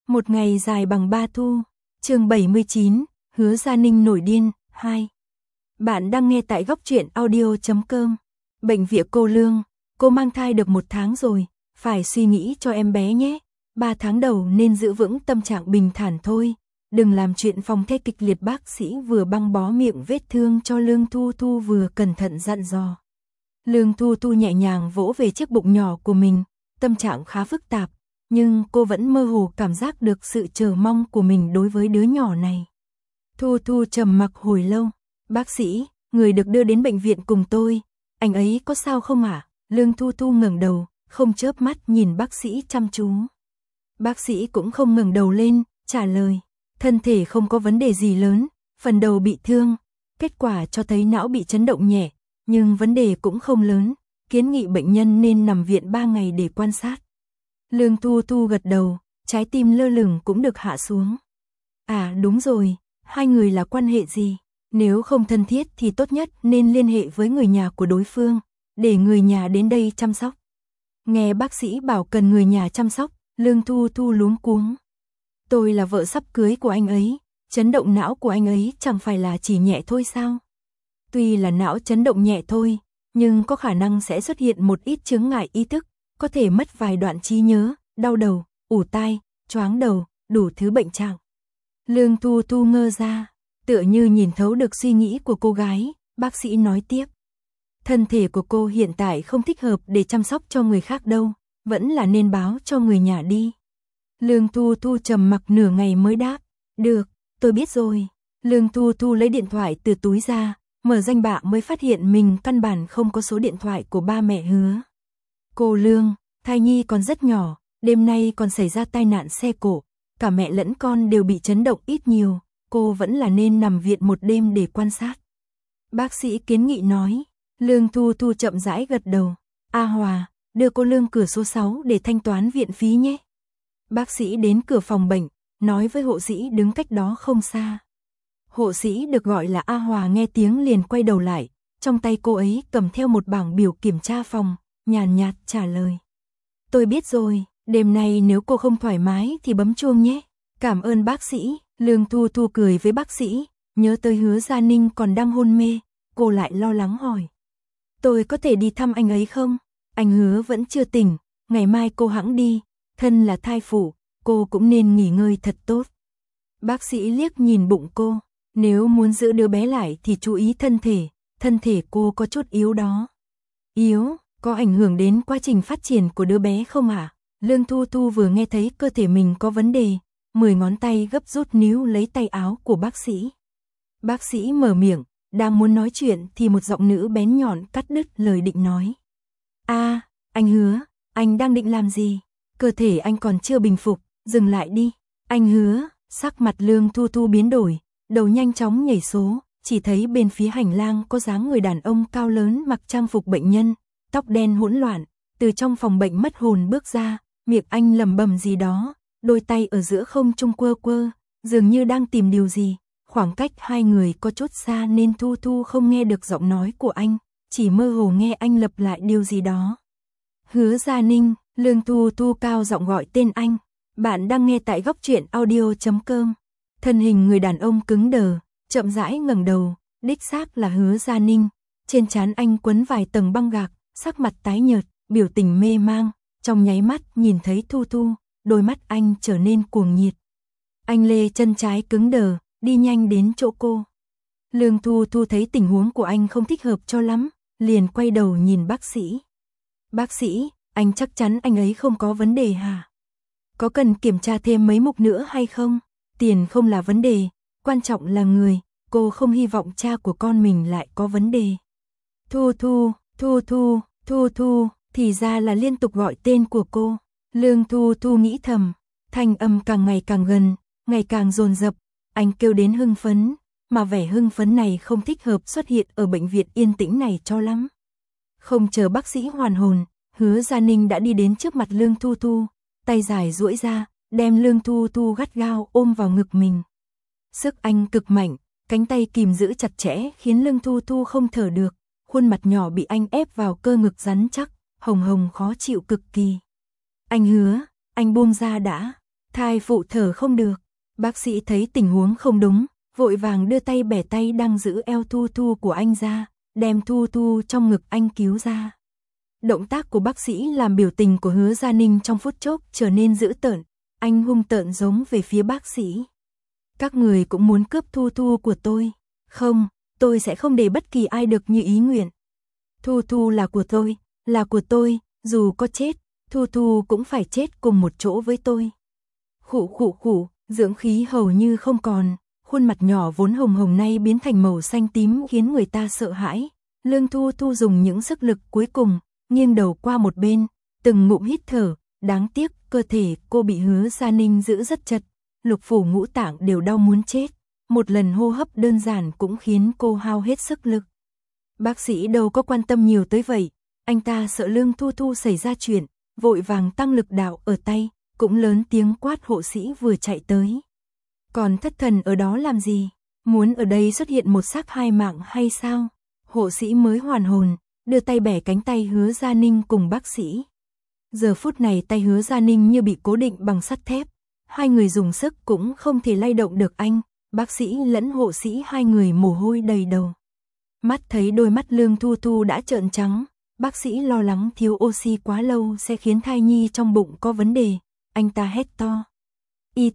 Một ngày dài bằng 3 thu. Chương 79, Hứa Gia Ninh nổi điên 2. Bạn đang nghe tại góc truyện audio.com. Bệnh viện cô Lương, cô mang thai được 1 tháng rồi, phải suy nghĩ cho em bé nhé. 3 tháng đầu nên giữ vững tâm trạng bình thản thôi, đừng làm chuyện phòng the kịch liệt. Bác sĩ vừa băng bó miệng vết thương cho Lương Thu Thu vừa cẩn thận dặn dò. Lương Thu Thu nhẹ nhàng vỗ về chiếc bụng nhỏ của mình, tâm trạng khá phức tạp, nhưng cô vẫn mơ hồ cảm giác được sự chờ mong của mình đối với đứa nhỏ này. Thu Thu trầm mặc hồi lâu. Bác sĩ, người được đưa đến bệnh viện cùng tôi, anh ấy có sao không ạ? Lương Thu Thu ngẩng đầu, không chớp mắt nhìn bác sĩ chăm chú. Bác sĩ cũng không ngẩng đầu lên, trả lời, thân thể không có vấn đề gì lớn, phần đầu bị thương, kết quả cho thấy não bị chấn động nhẹ, nhưng vấn đề cũng không lớn, kiến nghị bệnh nhân nên nằm viện 3 ngày để quan sát. Lương Thu Thu gật đầu, trái tim lơ lửng cũng được hạ xuống. À đúng rồi, hai người là quan hệ gì? Nếu không thân thiết thì tốt nhất nên liên hệ với người nhà của đối phương, để người nhà đến đây chăm sóc. Nghe bác sĩ bảo cần người nhà chăm sóc, Lương Thu Thu luống cuống. Tôi là vợ sắp cưới của anh ấy, chấn động não của anh ấy chẳng phải là chỉ nhẹ thôi sao? Tuy là não chấn động nhẹ thôi, nhưng có khả năng sẽ xuất hiện một ít chướng ngại ý thức, có thể mất vài đoạn trí nhớ, đau đầu, ù tai, choáng đầu, đủ thứ bệnh trạng. Lương Thu Thu ngơ ra, tựa như nhìn thấu được suy nghĩ của cô gái, bác sĩ nói tiếp. Thân thể của cô hiện tại không thích hợp để chăm sóc cho người khác đâu, vẫn là nên báo cho người nhà đi. Lương Thu Thu trầm mặc nửa ngày mới đáp, được, tôi biết rồi. Lương Thu Thu lấy điện thoại từ túi ra, mở danh bạ mới phát hiện mình căn bản không có số điện thoại của ba mẹ Hứa. Cô Lương, thai nhi còn rất nhỏ, đêm nay còn xảy ra tai nạn xe cộ, cả mẹ lẫn con đều bị chấn động ít nhiều, cô vẫn là nên nằm viện một đêm để quan sát. Bác sĩ kiến nghị nói. Lương Thu Thu chậm rãi gật đầu. A Hòa, đưa cô Lương cửa số 6 để thanh toán viện phí nhé. Bác sĩ đến cửa phòng bệnh, nói với hộ sĩ đứng cách đó không xa. Hộ sĩ được gọi là A Hòa nghe tiếng liền quay đầu lại, trong tay cô ấy cầm theo một bảng biểu kiểm tra phòng, nhàn nhạt trả lời. Tôi biết rồi, đêm nay nếu cô không thoải mái thì bấm chuông nhé. Cảm ơn bác sĩ. Lương Thu Thu cười với bác sĩ, nhớ tới Hứa Gia Ninh còn đang hôn mê, cô lại lo lắng hỏi. Tôi có thể đi thăm anh ấy không? Anh Hứa vẫn chưa tỉnh, ngày mai cô hẵng đi, thân là thai phụ, cô cũng nên nghỉ ngơi thật tốt. Bác sĩ liếc nhìn bụng cô, nếu muốn giữ đứa bé lại thì chú ý thân thể cô có chút yếu đó. Yếu, có ảnh hưởng đến quá trình phát triển của đứa bé không ạ? Lương Thu Thu vừa nghe thấy cơ thể mình có vấn đề, 10 ngón tay gấp rút níu lấy tay áo của bác sĩ. Bác sĩ mở miệng, đang muốn nói chuyện thì một giọng nữ bén nhọn cắt đứt lời định nói. A, anh Hứa, anh đang định làm gì? Cơ thể anh còn chưa bình phục, dừng lại đi. Anh Hứa, sắc mặt Lương Thu Thu biến đổi, đầu nhanh chóng nhảy số, chỉ thấy bên phía hành lang có dáng người đàn ông cao lớn mặc trang phục bệnh nhân, tóc đen hỗn loạn, từ trong phòng bệnh mất hồn bước ra, miệng anh lẩm bẩm gì đó, đôi tay ở giữa không trung quơ quơ, dường như đang tìm điều gì. Khoảng cách hai người có chút xa nên Thu Thu không nghe được giọng nói của anh, chỉ mơ hồ nghe anh lặp lại điều gì đó. Hứa Gia Ninh, Lương Thu Thu cao giọng gọi tên anh. Bạn đang nghe tại góc truyện audio.com. Thân hình người đàn ông cứng đờ, chậm rãi ngẩng đầu, đích xác là Hứa Gia Ninh. Trên trán anh quấn vài tầng băng gạc, sắc mặt tái nhợt, biểu tình mê mang. Trong nháy mắt nhìn thấy Thu Thu, đôi mắt anh trở nên cuồng nhiệt. Anh lê chân trái cứng đờ, đi nhanh đến chỗ cô. Lương Thu Thu thấy tình huống của anh không thích hợp cho lắm, liền quay đầu nhìn bác sĩ. Bác sĩ, anh chắc chắn anh ấy không có vấn đề hả? Có cần kiểm tra thêm mấy mục nữa hay không? Tiền không là vấn đề, quan trọng là người, cô không hy vọng cha của con mình lại có vấn đề. Thu Thu, Thu Thu, Thu Thu, thì ra là liên tục gọi tên của cô. Lương Thu Thu nghĩ thầm, thanh âm càng ngày càng gần, ngày càng dồn dập. Anh kêu đến hưng phấn, mà vẻ hưng phấn này không thích hợp xuất hiện ở bệnh viện yên tĩnh này cho lắm. Không chờ bác sĩ hoàn hồn, Hứa Gia Ninh đã đi đến trước mặt Lương Thu Thu, tay dài duỗi ra, đem Lương Thu Thu gắt gao ôm vào ngực mình. Sức anh cực mạnh, cánh tay kìm giữ chặt chẽ khiến Lương Thu Thu không thở được, khuôn mặt nhỏ bị anh ép vào cơ ngực rắn chắc, hồng hồng khó chịu cực kỳ. Anh Hứa, anh buông ra đã. Thai phụ thở không được. Bác sĩ thấy tình huống không đúng, vội vàng đưa tay bẻ tay đang giữ eo Thu Thu của anh ra, đem Thu Thu trong ngực anh cứu ra. Động tác của bác sĩ làm biểu tình của Hứa Gia Ninh trong phút chốc trở nên dữ tợn, anh hung tợn giống về phía bác sĩ. Các người cũng muốn cướp Thu Thu của tôi. Không, tôi sẽ không để bất kỳ ai được như ý nguyện. Thu Thu là của tôi, dù có chết, Thu Thu cũng phải chết cùng một chỗ với tôi. Khụ, dưỡng khí hầu như không còn, khuôn mặt nhỏ vốn hồng hồng nay biến thành màu xanh tím khiến người ta sợ hãi. Lương Thu Thu dùng những sức lực cuối cùng, nghiêng đầu qua một bên, từng ngụm hít thở, đáng tiếc cơ thể cô bị Hứa Gia Ninh giữ rất chặt, lục phủ ngũ tạng đều đau muốn chết, một lần hô hấp đơn giản cũng khiến cô hao hết sức lực. Bác sĩ đâu có quan tâm nhiều tới vậy, anh ta sợ Lương Thu Thu xảy ra chuyện, vội vàng tăng lực đạo ở tay, cũng lớn tiếng quát hộ sĩ vừa chạy tới. Còn thất thần ở đó làm gì? Muốn ở đây xuất hiện một xác hai mạng hay sao? Hộ sĩ mới hoàn hồn, đưa tay bẻ cánh tay Hứa Gia Ninh cùng bác sĩ. Giờ phút này tay Hứa Gia Ninh như bị cố định bằng sắt thép, hai người dùng sức cũng không thể lay động được anh, bác sĩ lẫn hộ sĩ hai người mồ hôi đầy đầu. Mắt thấy đôi mắt Lương Thu Thu đã trợn trắng, bác sĩ lo lắng thiếu oxy quá lâu sẽ khiến thai nhi trong bụng có vấn đề, anh ta hét to. Y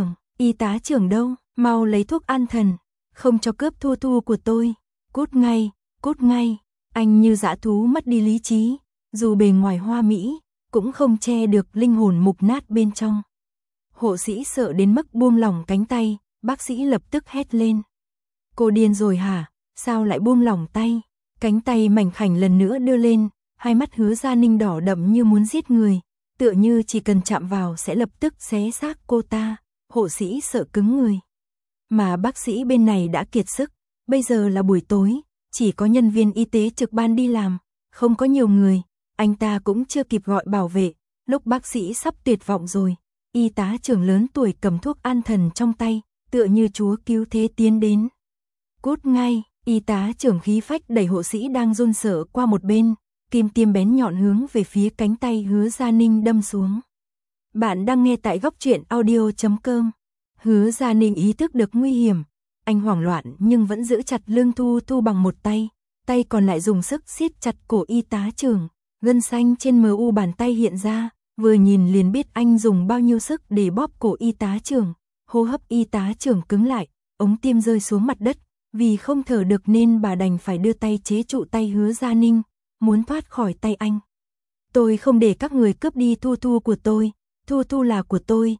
tá trưởng đâu, mau lấy thuốc an thần, không cho cướp Thu Thu của tôi, cút ngay, anh như dã thú mất đi lý trí, dù bề ngoài hoa mỹ, cũng không che được linh hồn mục nát bên trong. Hộ sĩ sợ đến mức buông lỏng cánh tay, bác sĩ lập tức hét lên. Cô điên rồi hả, sao lại buông lỏng tay? Cánh tay mảnh khảnh lần nữa đưa lên, hai mắt Hứa Gia Ninh đỏ đậm như muốn giết người, tựa như chỉ cần chạm vào sẽ lập tức xé xác cô ta, hộ sĩ sợ cứng người. Mà bác sĩ bên này đã kiệt sức, bây giờ là buổi tối, chỉ có nhân viên y tế trực ban đi làm, không có nhiều người, anh ta cũng chưa kịp gọi bảo vệ, lúc bác sĩ sắp tuyệt vọng rồi, y tá trưởng lớn tuổi cầm thuốc an thần trong tay, tựa như chúa cứu thế tiến đến. Cút ngay, y tá trưởng khí phách đẩy hộ sĩ đang run sợ qua một bên, kim tiêm bén nhọn hướng về phía cánh tay Hứa Gia Ninh đâm xuống. Bạn đang nghe tại góc truyện audio.com. Hứa Gia Ninh ý thức được nguy hiểm, anh hoảng loạn nhưng vẫn giữ chặt Lương Thu Thu bằng một tay, tay còn lại dùng sức siết chặt cổ y tá trưởng, gân xanh trên mu bàn tay hiện ra, vừa nhìn liền biết anh dùng bao nhiêu sức để bóp cổ y tá trưởng, hô hấp y tá trưởng cứng lại, ống tiêm rơi xuống mặt đất, vì không thở được nên bà đành phải đưa tay chế trụ tay Hứa Gia Ninh, muốn thoát khỏi tay anh. Tôi không để các người cướp đi Thu Thu của tôi, Thu Thu là của tôi,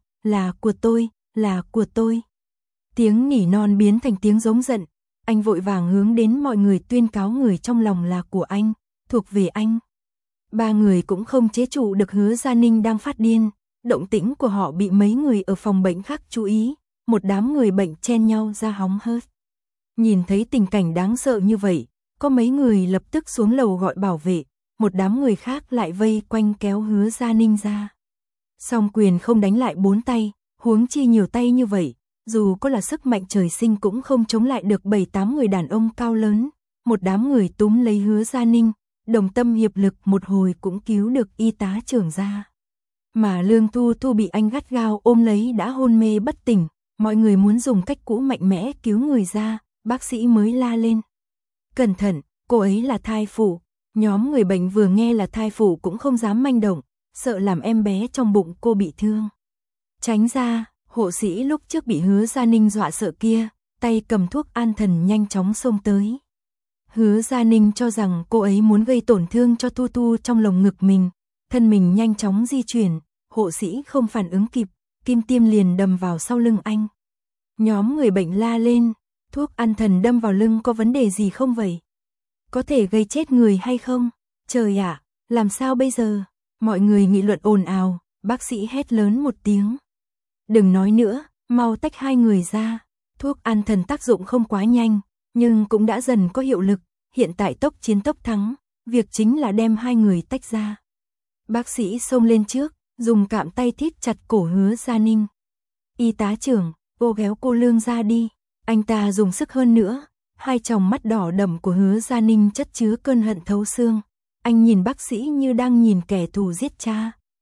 là của tôi. Tiếng nỉ non biến thành tiếng giống giận, anh vội vàng hướng đến mọi người tuyên cáo người trong lòng là của anh, thuộc về anh. Ba người cũng không chế trụ được Hứa Gia Ninh đang phát điên, động tĩnh của họ bị mấy người ở phòng bệnh khác chú ý, một đám người bệnh chen nhau ra hóng hớt. Nhìn thấy tình cảnh đáng sợ như vậy, có mấy người lập tức xuống lầu gọi bảo vệ, một đám người khác lại vây quanh kéo Hứa Gia Ninh ra. Song quyền không đánh lại bốn tay, huống chi nhiều tay như vậy, dù có là sức mạnh trời sinh cũng không chống lại được 7-8 người đàn ông cao lớn, một đám người túm lấy Hứa Gia Ninh, đồng tâm hiệp lực một hồi cũng cứu được y tá trưởng ra. Mà Lương Thu Thu bị anh gắt gao ôm lấy đã hôn mê bất tỉnh, mọi người muốn dùng cách cũ mạnh mẽ cứu người ra, bác sĩ mới la lên. Cẩn thận, cô ấy là thai phụ. Nhóm người bệnh vừa nghe là thai phụ cũng không dám manh động, sợ làm em bé trong bụng cô bị thương. Tránh ra, hộ sĩ lúc trước bị Hứa Gia Ninh dọa sợ kia, tay cầm thuốc an thần nhanh chóng xông tới. Hứa Gia Ninh cho rằng cô ấy muốn gây tổn thương cho Thu Thu trong lồng ngực mình, thân mình nhanh chóng di chuyển, hộ sĩ không phản ứng kịp, kim tiêm liền đâm vào sau lưng anh. Nhóm người bệnh la lên, thuốc an thần đâm vào lưng có vấn đề gì không vậy? Có thể gây chết người hay không? Trời ạ, làm sao bây giờ? Mọi người nghị luận ồn ào, bác sĩ hét lớn một tiếng. Đừng nói nữa, mau tách hai người ra. Thuốc an thần tác dụng không quá nhanh, nhưng cũng đã dần có hiệu lực, hiện tại tốc chiến tốc thắng, việc chính là đem hai người tách ra. Bác sĩ xông lên trước, dùng cạm tay thít chặt cổ Hứa Gia Ninh. Y tá trưởng, cô kéo cô Lương ra đi. Anh ta dùng sức hơn nữa, hai tròng mắt đỏ đậm của Hứa Gia Ninh chất chứa cơn hận thấu xương. Anh nhìn bác sĩ như đang nhìn kẻ thù giết cha,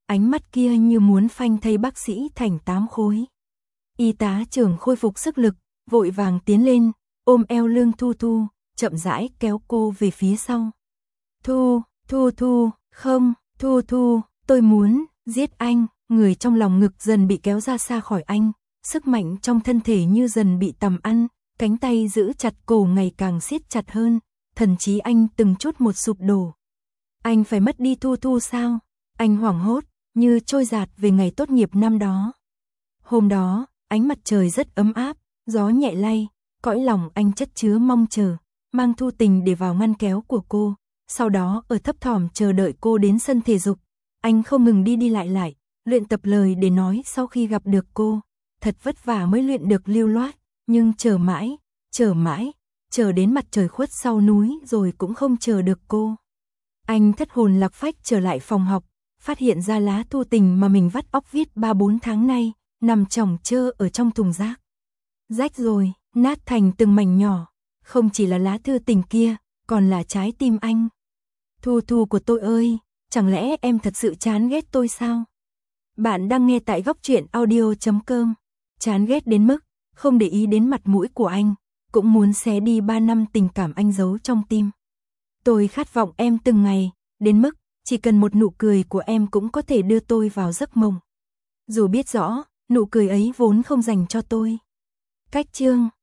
ánh mắt kia như muốn phanh thây bác sĩ thành 8 khối. Y tá trưởng khôi phục sức lực, vội vàng tiến lên, ôm eo lưng Thu Thu, chậm rãi kéo cô về phía sau. Thu, không, Thu, tôi muốn giết anh, người trong lòng ngực dần bị kéo ra xa khỏi anh, sức mạnh trong thân thể như dần bị tầm ăn, cánh tay giữ chặt cổ ngày càng siết chặt hơn, thần trí anh từng chút một sụp đổ. Anh phải mất đi Thu Thu sao? Anh hoảng hốt, như trôi dạt về ngày tốt nghiệp năm đó. Hôm đó, ánh mặt trời rất ấm áp, gió nhẹ lay, cõi lòng anh chất chứa mong chờ, mang Thu Tình để vào ngăn kéo của cô, sau đó ở thấp thỏm chờ đợi cô đến sân thể dục. Anh không ngừng đi lại, luyện tập lời để nói sau khi gặp được cô, thật vất vả mới luyện được lưu loát, nhưng chờ mãi, chờ đến mặt trời khuất sau núi rồi cũng không chờ được cô. Anh thất hồn lạc phách trở lại phòng học, phát hiện ra lá Thu Tình mà mình vắt óc viết 3-4 tháng nay, nằm chồng chơ ở trong thùng rác. Rách rồi, nát thành từng mảnh nhỏ, không chỉ là lá thư tình kia, còn là trái tim anh. Thu của tôi ơi, chẳng lẽ em thật sự chán ghét tôi sao? Bạn đang nghe tại Góc Truyện Audio.com. Chán ghét đến mức không để ý đến mặt mũi của anh, cũng muốn xé đi 3 năm tình cảm anh giấu trong tim. Tôi khát vọng em từng ngày, đến mức chỉ cần một nụ cười của em cũng có thể đưa tôi vào giấc mộng. Dù biết rõ, nụ cười ấy vốn không dành cho tôi. Cách chương